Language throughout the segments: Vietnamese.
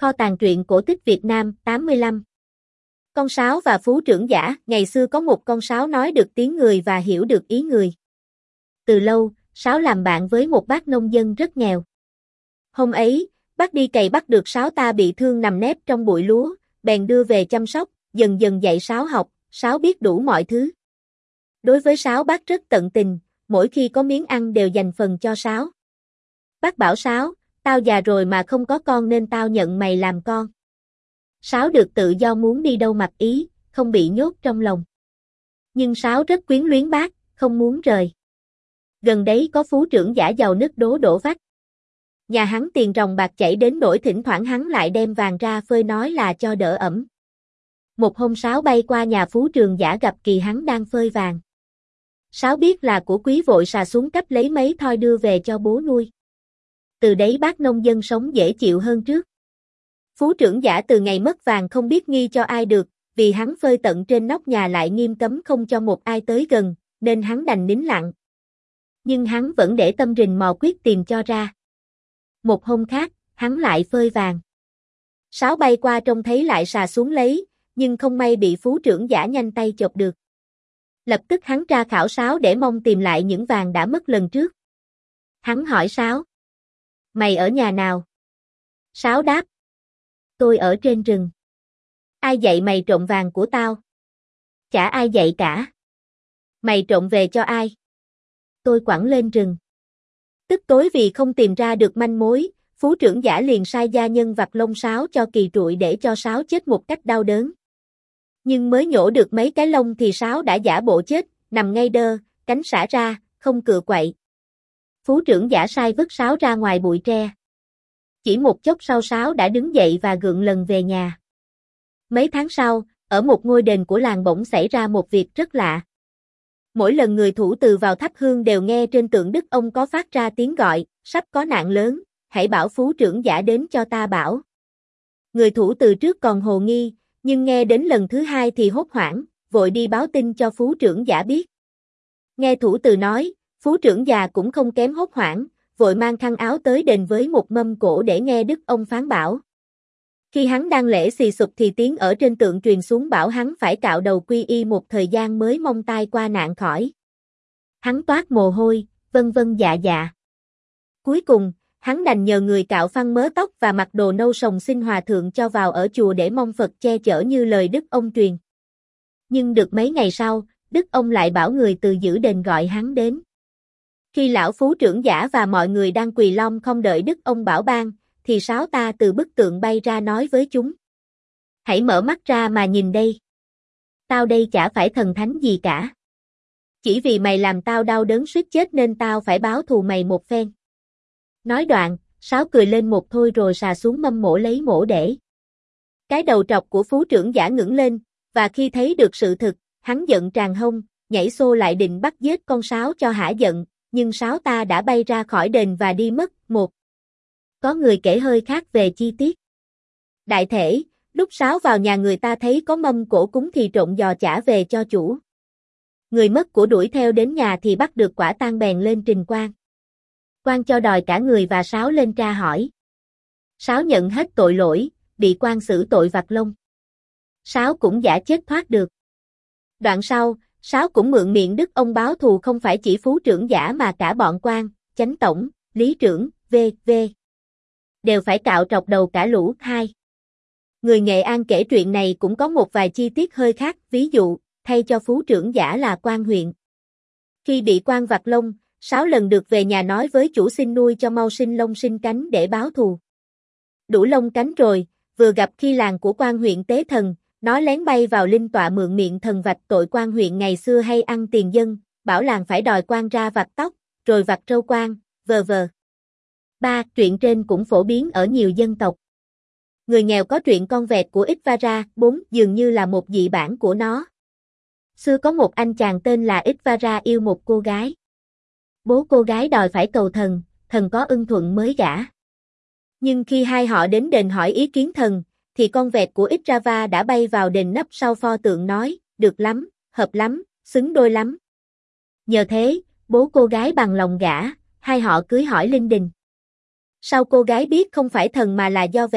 Kho tàng truyện cổ tích Việt Nam 85. Con sáo và phú trưởng giả. Ngày xưa có một con sáo nói được tiếng người và hiểu được ý người. Từ lâu, sáo làm bạn với một bác nông dân rất nghèo. Hôm ấy, bác đi cày bắt được sáo ta bị thương nằm nép trong bụi lúa, bèn đưa về chăm sóc, dần dần dạy sáo học, sáo biết đủ mọi thứ. Đối với sáo bác rất tận tình, mỗi khi có miếng ăn đều dành phần cho sáo. Bác bảo sáo, tao già rồi mà không có con nên tao nhận mày làm con. Sáo được tự do muốn đi đâu mặc ý, không bị nhốt trong lồng. Nhưng sáo rất quyến luyến bác, không muốn rời. Gần đấy có phú trưởng giả giàu nứt đổ vách. Nhà hắn tiền ròng bạc chảy đến nỗi thỉnh thoảng hắn lại đem vàng ra phơi nói là cho đỡ ẩm. Một hôm sáo bay qua nhà phú trưởng giả gặp kỳ hắn đang phơi vàng. Sáo biết là của quý vội xà xuống cấp lấy mấy thoi đưa về cho bố nuôi. Từ đấy bác nông dân sống dễ chịu hơn trước. Phú trưởng giả từ ngày mất vàng không biết nghi cho ai được, vì hắn phơi tận trên nóc nhà lại nghiêm cấm không cho một ai tới gần, nên hắn đành nín lặng. Nhưng hắn vẫn để tâm rình mò quyết tìm cho ra. Một hôm khác, hắn lại phơi vàng. Sáo bay qua trông thấy lại xà xuống lấy, nhưng không may bị phú trưởng giả nhanh tay chộp được. Lập tức hắn tra khảo sáo để mong tìm lại những vàng đã mất lần trước. Hắn hỏi sáo: "Mày ở nhà nào?" Sáo đáp: "Tôi ở trên rừng." "Ai dạy mày trộm vàng của tao?" "Chả ai dạy cả." "Mày trộm về cho ai?" "Tôi quẳng lên rừng." Tức tối vì không tìm ra được manh mối, phú trưởng giả liền sai gia nhân vặt lông sáo cho kỳ trụi để cho sáo chết một cách đau đớn. Nhưng mới nhổ được mấy cái lông thì sáo đã giả bộ chết, nằm ngay đơ, cánh xả ra, không cựa quậy. Phú trưởng giả sai vứt sáo ra ngoài bụi tre. Chỉ một chốc sau sáo đã đứng dậy và gượng lần về nhà. Mấy tháng sau, ở một ngôi đền của làng bỗng xảy ra một việc rất lạ. Mỗi lần người thủ từ vào thắp hương đều nghe trên tượng đức ông có phát ra tiếng gọi: "Sắp có nạn lớn, hãy bảo phú trưởng giả đến cho ta bảo." Người thủ từ trước còn hồ nghi, nhưng nghe đến lần thứ hai thì hốt hoảng, vội đi báo tin cho phú trưởng giả biết. Nghe thủ từ nói, phú trưởng già cũng không kém hốt hoảng, vội mang khăn áo tới đền với một mâm cỗ để nghe đức ông phán bảo. Khi hắn đang lễ xì sụp thì tiếng ở trên tượng truyền xuống bảo hắn phải cạo đầu quy y một thời gian mới mong tai qua nạn khỏi. Hắn toát mồ hôi, vân vân dạ dạ. Cuối cùng, hắn đành nhờ người cạo phăng mớ tóc và mặc đồ nâu sồng xin hòa thượng cho vào ở chùa để mong Phật che chở như lời đức ông truyền. Nhưng được mấy ngày sau, đức ông lại bảo người từ giữ đền gọi hắn đến. Khi lão phú trưởng giả và mọi người đang quỳ lom không đợi đức ông bảo ban, thì sáo ta từ bức tượng bay ra nói với chúng: "Hãy mở mắt ra mà nhìn đây. Tao đây chả phải thần thánh gì cả. Chỉ vì mày làm tao đau đớn suýt chết nên tao phải báo thù mày một phen." Nói đoạn, sáo cười lên một thôi rồi xà xuống mâm mổ lấy mổ để. Cái đầu trọc của phú trưởng giả ngẩng lên, và khi thấy được sự thực, hắn giận tràn hông, nhảy xô lại định bắt giết con sáo cho hả giận, nhưng sáo ta đã bay ra khỏi đền và đi mất. Có người kể hơi khác về chi tiết. Đại thể, lúc sáo vào nhà người ta thấy có mâm cỗ cúng thì trộn giò chả về cho chủ. Người mất của đuổi theo đến nhà thì bắt được quả tang bèn lên trình quan. Quan cho đòi cả người và sáo lên tra hỏi. Sáo nhận hết tội lỗi, bị quan xử tội vặt lông. Sáo cũng giả chết thoát được. Đoạn sau, sáo cũng mượn miệng đức ông báo thù không phải chỉ phú trưởng giả mà cả bọn quan, chánh tổng, lý trưởng, v.v. đều phải cạo trọc đầu cả lũ. 2. Người Nghệ An kể chuyện này cũng có một vài chi tiết hơi khác, ví dụ, thay cho phú trưởng giả là quan huyện. Khi bị quan vặt lông, sáo lần được về nhà nói với chủ xin nuôi cho mau sinh lông sinh cánh để báo thù. Đủ lông cánh rồi, vừa gặp khi làng của quan huyện tế thần, nó lén bay vào linh tọa mượn miệng thần vạch tội quan huyện ngày xưa hay ăn tiền dân, bảo làng phải đòi quan ra vặt tóc, rồi vặt râu quan, v.v. 3. Truyện trên cũng phổ biến ở nhiều dân tộc. Người nghèo có truyện con vẹt của Ích-va-ra. 4. Dường như là một dị bản của nó. Xưa có một anh chàng tên là Ích-va-ra yêu một cô gái. Bố cô gái đòi phải cầu thần, thần có ưng thuận mới gả. Nhưng khi hai họ đến đền hỏi ý kiến thần, thì con vẹt của Ích-ra-va đã bay vào đền nấp sau pho tượng nói: "Được lắm, hợp lắm, xứng đôi lắm." Nhờ thế, bố cô gái bằng lòng gả, hai họ cưới hỏi linh đình. Sau cô gái biết không phải thần mà là do vẹt,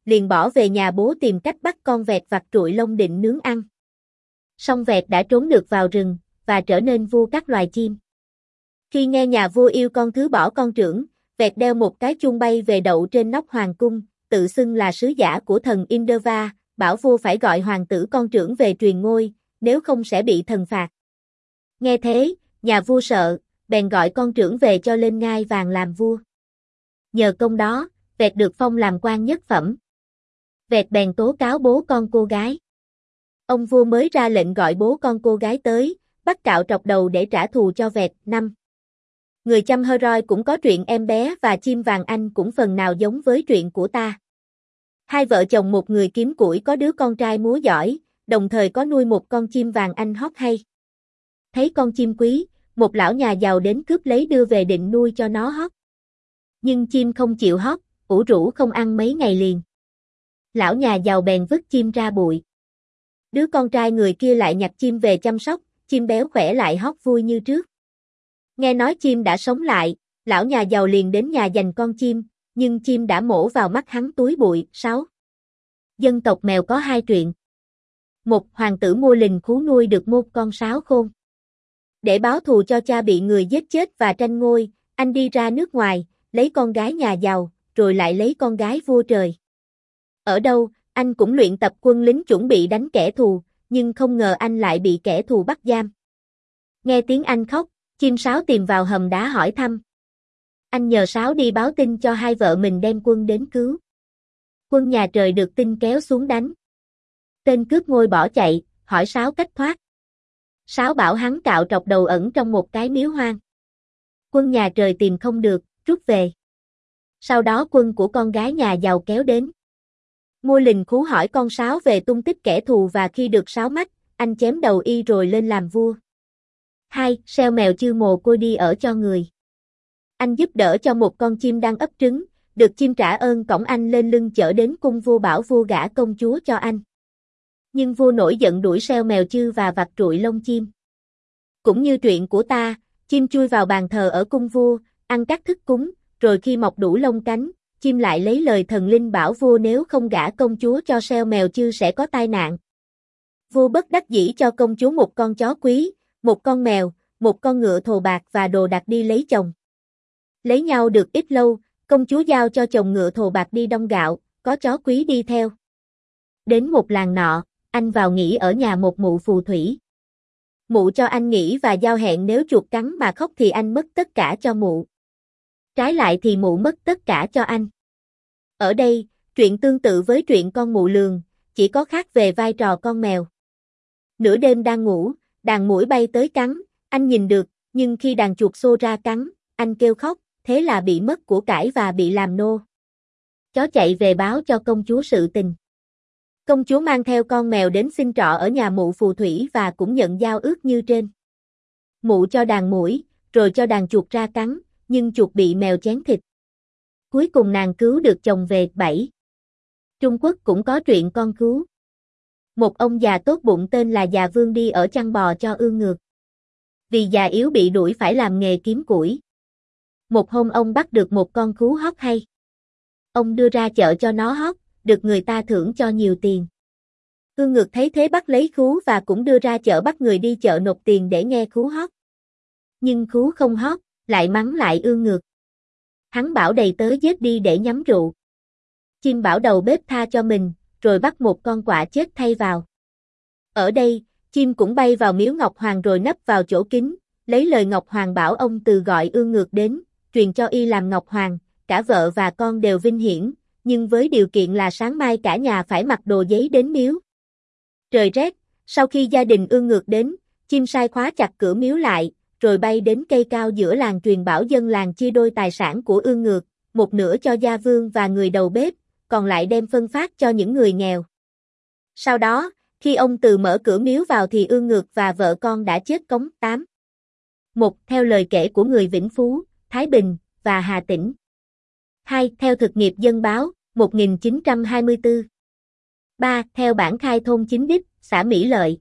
liền bỏ về nhà bố tìm cách bắt con vẹt vặt trụi lông định nướng ăn. Song vẹt đã trốn được vào rừng, và trở nên vua các loài chim. Khi nghe nhà vua yêu con thứ bỏ con trưởng, vẹt đeo một cái chuông bay về đậu trên nóc hoàng cung, tự xưng là sứ giả của thần Indeva, bảo vua phải gọi hoàng tử con trưởng về truyền ngôi, nếu không sẽ bị thần phạt. Nghe thế, nhà vua sợ, bèn gọi con trưởng về cho lên ngai vàng làm vua. Nhờ công đó, vẹt được phong làm quan nhất phẩm. Vẹt bèn tố cáo bố con cô gái. Ông vua mới ra lệnh gọi bố con cô gái tới, bắt cạo trọc đầu để trả thù cho vẹt. 5. Người chăm Heroi cũng có truyện em bé và chim vàng anh cũng phần nào giống với truyện của ta. Hai vợ chồng một người kiếm củi có đứa con trai múa giỏi, đồng thời có nuôi một con chim vàng anh hót hay. Thấy con chim quý, một lão nhà giàu đến cướp lấy đưa về định nuôi cho nó hót. Nhưng chim không chịu hót, ủ rũ không ăn mấy ngày liền. Lão nhà giàu bèn vứt chim ra bụi. Đứa con trai người kia lại nhặt chim về chăm sóc, chim béo khỏe lại hót vui như trước. Nghe nói chim đã sống lại, lão nhà giàu liền đến nhà giành con chim, nhưng chim đã mổ vào mắt hắn túi bụi. 6. Dân tộc mèo có hai truyện. Một hoàng tử mua lình khú nuôi được một con sáo khôn. Để báo thù cho cha bị người giết chết và tranh ngôi, anh đi ra nước ngoài, lấy con gái nhà giàu, rồi lại lấy con gái vua trời. Ở đâu, anh cũng luyện tập quân lính chuẩn bị đánh kẻ thù, nhưng không ngờ anh lại bị kẻ thù bắt giam. Nghe tiếng anh khóc, chim sáo tìm vào hầm đá hỏi thăm. Anh nhờ sáo đi báo tin cho hai vợ mình đem quân đến cứu. Quân nhà trời được tin kéo xuống đánh. Tên cướp ngôi bỏ chạy, hỏi sáo cách thoát. Sáo bảo hắn cạo trọc đầu ẩn trong một cái miếu hoang. Quân nhà trời tìm không được, rút về. Sau đó quân của con gái nhà giàu kéo đến. Mua lình khú hỏi con sáo về tung tích kẻ thù và khi được sáo mách, anh chém đầu y rồi lên làm vua. 2. Seo mèo chư mồ côi đi ở cho người. Anh giúp đỡ cho một con chim đang ấp trứng, được chim trả ơn cõng anh lên lưng chở đến cung vua bảo vua gả công chúa cho anh. Nhưng vua nổi giận đuổi seo mèo chư và vặt trụi lông chim. Cũng như truyện của ta, chim chui vào bàn thờ ở cung vua, ăn các thức cúng, rồi khi mọc đủ lông cánh, chim lại lấy lời thần linh bảo vua nếu không gả công chúa cho seo mèo chư sẽ có tai nạn. Vua bất đắc dĩ cho công chúa một con chó quý, một con mèo, một con ngựa thồ bạc và đồ đạc đi lấy chồng. Lấy nhau được ít lâu, công chúa giao cho chồng ngựa thồ bạc đi đong gạo, có chó quý đi theo. Đến một làng nọ, anh vào nghỉ ở nhà một mụ phù thủy. Mụ cho anh nghỉ và giao hẹn nếu chuột cắn mà khóc thì anh mất tất cả cho mụ. Trái lại thì mụ mất tất cả cho anh. Ở đây, truyện tương tự với truyện con mụ lường, chỉ có khác về vai trò con mèo. Nửa đêm đang ngủ, đàn muỗi bay tới cắn, anh nhìn được, nhưng khi đàn chuột xô ra cắn, anh kêu khóc, thế là bị mất của cải và bị làm nô. Chó chạy về báo cho công chúa sự tình. Công chúa mang theo con mèo đến xin trọ ở nhà mụ phù thủy và cũng nhận giao ước như trên. Mụ cho đàn muỗi, rồi cho đàn chuột ra cắn, nhưng chuột bị mèo chén thịt. Cuối cùng nàng cứu được chồng về. 7. Trung Quốc cũng có truyện con cứu. Một ông già tốt bụng tên là già Vương đi ở chăn bò cho ương ngược. Vì già yếu bị đuổi phải làm nghề kiếm củi. Một hôm ông bắt được một con khú hót hay. Ông đưa ra chợ cho nó hót, được người ta thưởng cho nhiều tiền. Ương ngược thấy thế bắt lấy khú và cũng đưa ra chợ bắt người đi chợ nộp tiền để nghe khú hót. Nhưng khú không hót, lại mắng lại ương ngược. Hắn bảo đầy tớ giết đi để nhắm rượu. Chim bảo đầu bếp tha cho mình, rồi bắt một con quạ chết thay vào. Ở đây, chim cũng bay vào miếu Ngọc Hoàng rồi nấp vào chỗ kín, lấy lời Ngọc Hoàng bảo ông từ gọi ương ngược đến, truyền cho y làm Ngọc Hoàng, cả vợ và con đều vinh hiển, nhưng với điều kiện là sáng mai cả nhà phải mặc đồ giấy đến miếu. Trời rét, sau khi gia đình ương ngược đến, chim sai khóa chặt cửa miếu lại, rồi bay đến cây cao giữa làng truyền bảo dân làng chia đôi tài sản của ương ngược, một nửa cho gia vương và người đầu bếp, còn lại đem phân phát cho những người nghèo. Sau đó, khi ông từ mở cửa miếu vào thì ương ngược và vợ con đã chết cống. 8. Một. Theo lời kể của người Vĩnh Phú, Thái Bình, và Hà Tĩnh. 2. Theo thực nghiệp dân báo, 1924. 3. Theo bản khai thôn chính đích, xã Mỹ Lợi.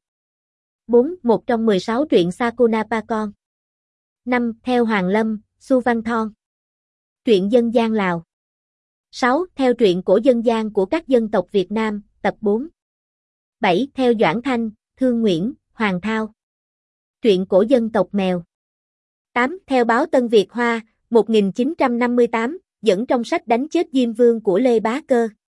4. Một trong 16 truyện Sakuna Pakon. 5. Theo Hoàng Lâm, Su Văn Thon. Truyện dân gian Lào. 6. Theo truyện cổ dân gian của các dân tộc Việt Nam, tập 4. 7. Theo Doãn Thanh, Thương Nguyễn, Hoàng Thao. Truyện cổ dân tộc Mèo. 8. Theo báo Tân Việt Hoa, 1958, dẫn trong sách Đánh chết Diêm Vương của Lê Bá Cơ.